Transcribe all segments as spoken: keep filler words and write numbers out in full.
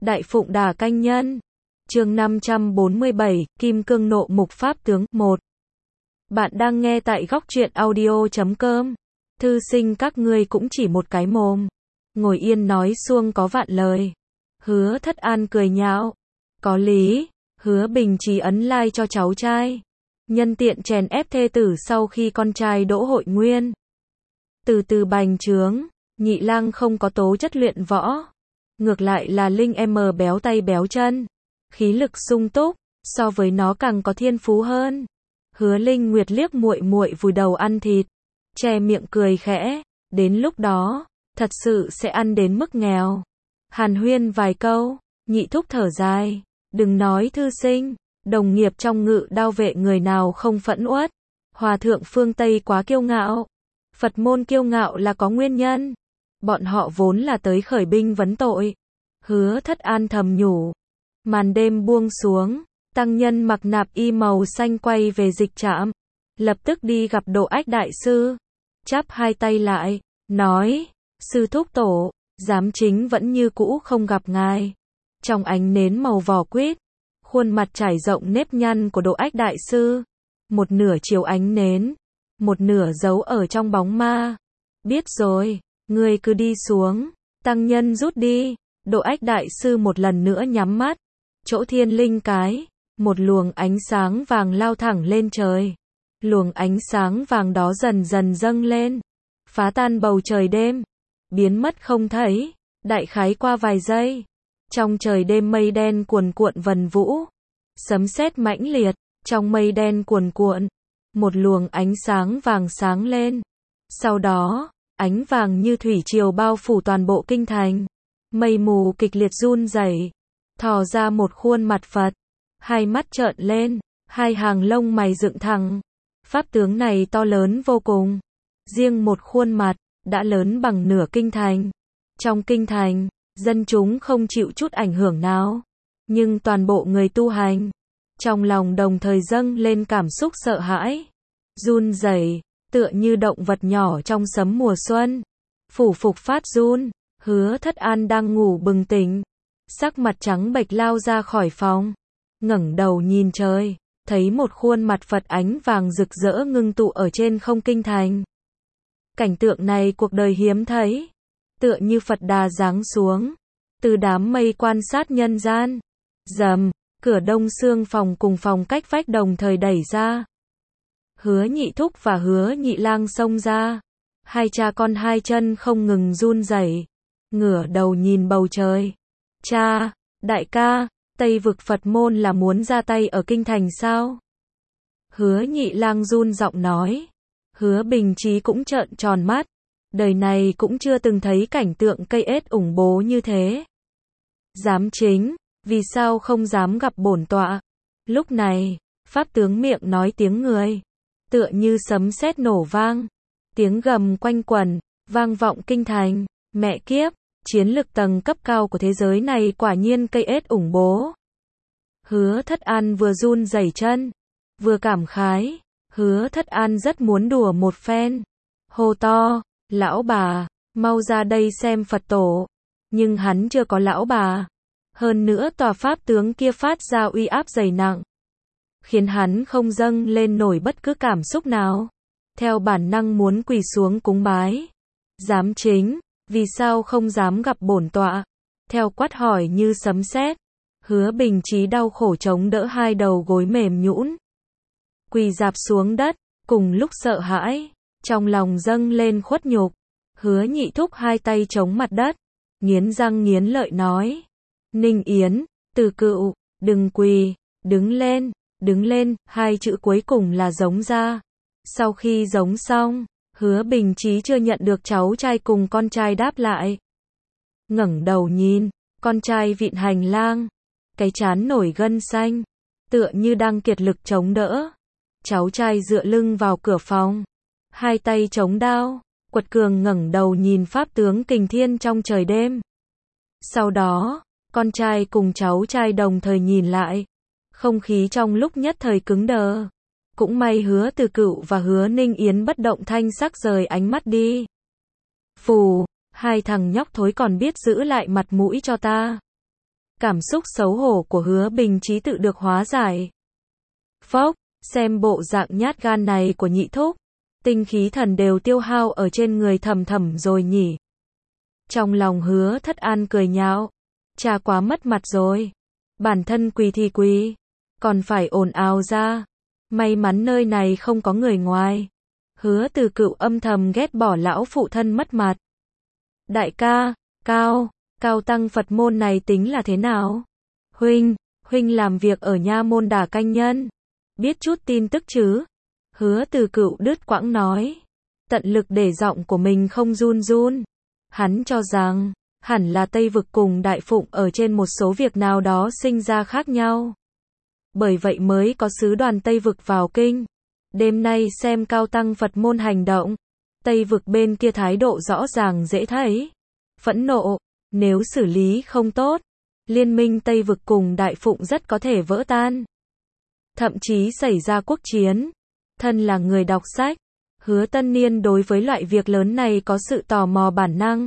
Đại Phụng Đà Canh Nhân. Chương năm trăm bốn mươi bảy, Kim Cương Nộ Mục Pháp Tướng. một. Bạn đang nghe tại góc truyện audio chấm com. Thư sinh các ngươi cũng chỉ một cái mồm. Ngồi yên nói suông có vạn lời. Hứa Thất An cười nhạo. Có lý. Hứa Bình Chí ấn like cho cháu trai. Nhân tiện chèn ép thê tử sau khi con trai đỗ hội nguyên. Từ từ bành trướng. Nhị lang không có tố chất luyện võ. Ngược lại là Linh em béo tay béo chân. Khí lực sung túc, so với nó càng có thiên phú hơn. Hứa Linh Nguyệt liếc muội muội vùi đầu ăn thịt, che miệng cười khẽ, đến lúc đó, thật sự sẽ ăn đến mức nghèo. Hàn huyên vài câu, nhị thúc thở dài, đừng nói thư sinh, đồng nghiệp trong Ngự Đao vệ người nào không phẫn uất. Hòa thượng phương Tây quá kiêu ngạo, Phật môn kiêu ngạo là có nguyên nhân. Bọn họ vốn là tới khởi binh vấn tội. Hứa Thất An thầm nhủ. Màn đêm buông xuống, tăng nhân mặc nạp y màu xanh quay về dịch trạm, lập tức đi gặp Độ Ách đại sư, chắp hai tay lại, nói, sư thúc tổ, giám chính vẫn như cũ không gặp ngài. Trong ánh nến màu vỏ quýt, khuôn mặt trải rộng nếp nhăn của Độ Ách đại sư, một nửa chiếu ánh nến, một nửa giấu ở trong bóng ma. Biết rồi, ngươi cứ đi xuống. Tăng nhân rút đi. Độ Ách đại sư một lần nữa nhắm mắt. Chỗ thiên linh cái, một luồng ánh sáng vàng lao thẳng lên trời. Luồng ánh sáng vàng đó dần dần dâng lên, phá tan bầu trời đêm, biến mất không thấy. Đại khái qua vài giây, trong trời đêm mây đen cuồn cuộn vần vũ, sấm sét mãnh liệt. Trong mây đen cuồn cuộn, một luồng ánh sáng vàng sáng lên. Sau đó, ánh vàng như thủy triều bao phủ toàn bộ kinh thành. Mây mù kịch liệt run rẩy, thò ra một khuôn mặt Phật, hai mắt trợn lên, hai hàng lông mày dựng thẳng. Pháp tướng này to lớn vô cùng, riêng một khuôn mặt đã lớn bằng nửa kinh thành. Trong kinh thành, dân chúng không chịu chút ảnh hưởng nào, nhưng toàn bộ người tu hành trong lòng đồng thời dâng lên cảm xúc sợ hãi, run rẩy, tựa như động vật nhỏ trong sấm mùa xuân, phủ phục phát run. Hứa Thất An đang ngủ bừng tỉnh, sắc mặt trắng bệch lao ra khỏi phòng, ngẩng đầu nhìn trời, thấy một khuôn mặt Phật ánh vàng rực rỡ ngưng tụ ở trên không kinh thành. Cảnh tượng này cuộc đời hiếm thấy, tựa như Phật Đà giáng xuống từ đám mây quan sát nhân gian. Rầm, cửa đông xương phòng cùng phòng cách vách đồng thời đẩy ra. Hứa Nhị thúc và Hứa Nhị lang xông ra, hai cha con hai chân không ngừng run rẩy, ngửa đầu nhìn bầu trời. Cha, đại ca, Tây vực Phật môn là muốn ra tay ở kinh thành sao? Hứa Nhị lang run giọng nói. Hứa Bình Chí cũng trợn tròn mắt, đời này cũng chưa từng thấy cảnh tượng cây ết ủng bố như thế. Giám chính, vì sao không dám gặp bổn tọa? Lúc này, pháp tướng miệng nói tiếng người, tựa như sấm sét nổ vang, tiếng gầm quanh quẩn, vang vọng kinh thành. Mẹ kiếp, chiến lực tầng cấp cao của thế giới này quả nhiên cây ết ủng bố. Hứa Thất An vừa run rẩy chân, vừa cảm khái. Hứa Thất An rất muốn đùa một phen, hô to, lão bà, mau ra đây xem Phật tổ. Nhưng hắn chưa có lão bà, hơn nữa tòa pháp tướng kia phát ra uy áp dày nặng, khiến hắn không dâng lên nổi bất cứ cảm xúc nào, theo bản năng muốn quỳ xuống cúng bái. Giám chính, vì sao không dám gặp bổn tọa? Theo quát hỏi như sấm sét. Hứa Bình Chí đau khổ chống đỡ hai đầu gối mềm nhũn, quỳ rạp xuống đất, cùng lúc sợ hãi, trong lòng dâng lên khuất nhục. Hứa Nhị thúc hai tay chống mặt đất, nghiến răng nghiến lợi nói, Ninh Yến, Từ Cựu, đừng quỳ, đứng lên, đứng lên. Hai chữ cuối cùng là giống ra. Sau khi giống xong, Hứa Bình Chí chưa nhận được cháu trai cùng con trai đáp lại. Ngẩng đầu nhìn, con trai vịn hành lang, cái trán nổi gân xanh, tựa như đang kiệt lực chống đỡ. Cháu trai dựa lưng vào cửa phòng, hai tay chống đao, quật cường ngẩng đầu nhìn pháp tướng kình thiên trong trời đêm. Sau đó, con trai cùng cháu trai đồng thời nhìn lại, không khí trong lúc nhất thời cứng đờ. Cũng may Hứa Từ Cựu và Hứa Ninh Yến bất động thanh sắc rời ánh mắt đi. Phù, hai thằng nhóc thối còn biết giữ lại mặt mũi cho ta. Cảm xúc xấu hổ của Hứa Bình Chí tự được hóa giải. Phốc, xem bộ dạng nhát gan này của nhị thúc, tinh khí thần đều tiêu hao ở trên người thầm thầm rồi nhỉ. Trong lòng Hứa Thất An cười nhạo, cha quá mất mặt rồi, bản thân quỳ thì quỳ, còn phải ồn ào ra, may mắn nơi này không có người ngoài. Hứa Từ Cựu âm thầm ghét bỏ lão phụ thân mất mặt. Đại ca, Cao, Cao tăng Phật môn này tính là thế nào? Huynh, huynh làm việc ở nha môn Đả Canh Nhân, biết chút tin tức chứ? Hứa Từ Cựu đứt quãng nói, tận lực để giọng của mình không run run. Hắn cho rằng, hẳn là Tây Vực cùng Đại Phụng ở trên một số việc nào đó sinh ra khác nhau. Bởi vậy mới có sứ đoàn Tây Vực vào kinh. Đêm nay xem Cao tăng Phật môn hành động, Tây Vực bên kia thái độ rõ ràng dễ thấy. Phẫn nộ, nếu xử lý không tốt, liên minh Tây Vực cùng Đại Phụng rất có thể vỡ tan. Thậm chí xảy ra quốc chiến. Thân là người đọc sách, Hứa Tân Niên đối với loại việc lớn này có sự tò mò bản năng.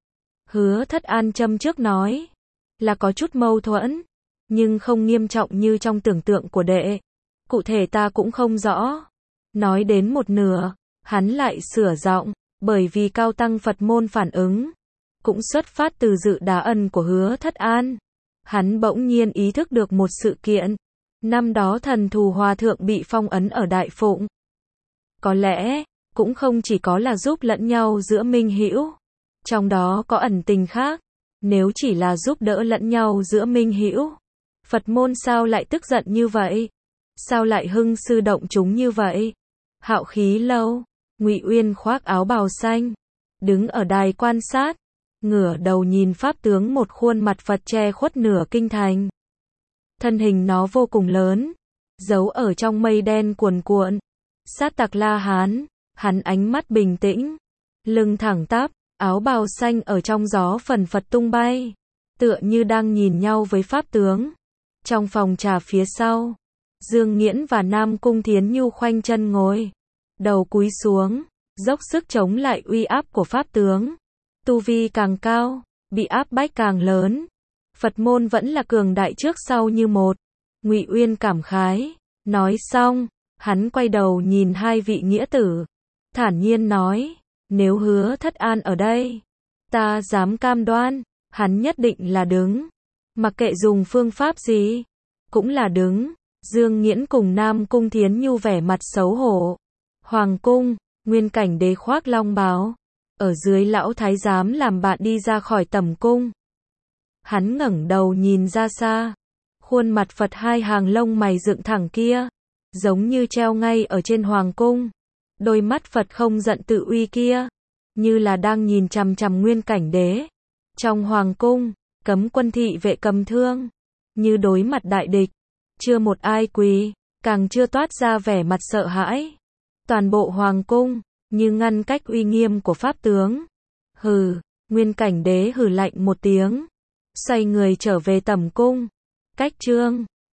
Hứa Thất An châm trước nói, là có chút mâu thuẫn, nhưng không nghiêm trọng như trong tưởng tượng của đệ. Cụ thể ta cũng không rõ. Nói đến một nửa, hắn lại sửa giọng, bởi vì Cao tăng Phật môn phản ứng, cũng xuất phát từ dự đá ân của Hứa Thất An. Hắn bỗng nhiên ý thức được một sự kiện. Năm đó thần thù hòa thượng bị phong ấn ở Đại Phụng. Có lẽ, cũng không chỉ có là giúp lẫn nhau giữa minh hữu. Trong đó có ẩn tình khác. Nếu chỉ là giúp đỡ lẫn nhau giữa minh hữu, Phật môn sao lại tức giận như vậy? Sao lại hưng sư động chúng như vậy? Hạo Khí Lâu, Ngụy Uyên khoác áo bào xanh, đứng ở đài quan sát, ngửa đầu nhìn pháp tướng một khuôn mặt Phật che khuất nửa kinh thành. Thân hình nó vô cùng lớn, giấu ở trong mây đen cuồn cuộn. Sát Tặc La Hán, hắn ánh mắt bình tĩnh, lưng thẳng tắp, áo bào xanh ở trong gió phần phật tung bay, tựa như đang nhìn nhau với pháp tướng. Trong phòng trà phía sau, Dương Nghiễn và Nam Cung Thiến Nhu khoanh chân ngồi, đầu cúi xuống, dốc sức chống lại uy áp của pháp tướng. Tu vi càng cao, bị áp bách càng lớn. Phật môn vẫn là cường đại trước sau như một. Ngụy Uyên cảm khái, nói xong, hắn quay đầu nhìn hai vị nghĩa tử, thản nhiên nói, nếu Hứa Thất An ở đây, ta dám cam đoan, hắn nhất định là đứng, mặc kệ dùng phương pháp gì, cũng là đứng. Dương Nghiễn cùng Nam Cung Thiến Nhu vẻ mặt xấu hổ. Hoàng cung, Nguyên Cảnh Đế khoác long bào, ở dưới lão thái giám làm bạn đi ra khỏi tẩm cung. Hắn ngẩng đầu nhìn ra xa, khuôn mặt Phật hai hàng lông mày dựng thẳng kia, giống như treo ngay ở trên hoàng cung. Đôi mắt Phật không giận tự uy kia, như là đang nhìn chằm chằm Nguyên Cảnh Đế. Trong hoàng cung, cấm quân thị vệ cầm thương, như đối mặt đại địch, chưa một ai quỳ, càng chưa toát ra vẻ mặt sợ hãi. Toàn bộ hoàng cung, như ngăn cách uy nghiêm của pháp tướng. Hừ, Nguyên Cảnh Đế hừ lạnh một tiếng, xoay người trở về tẩm cung. Cách trương,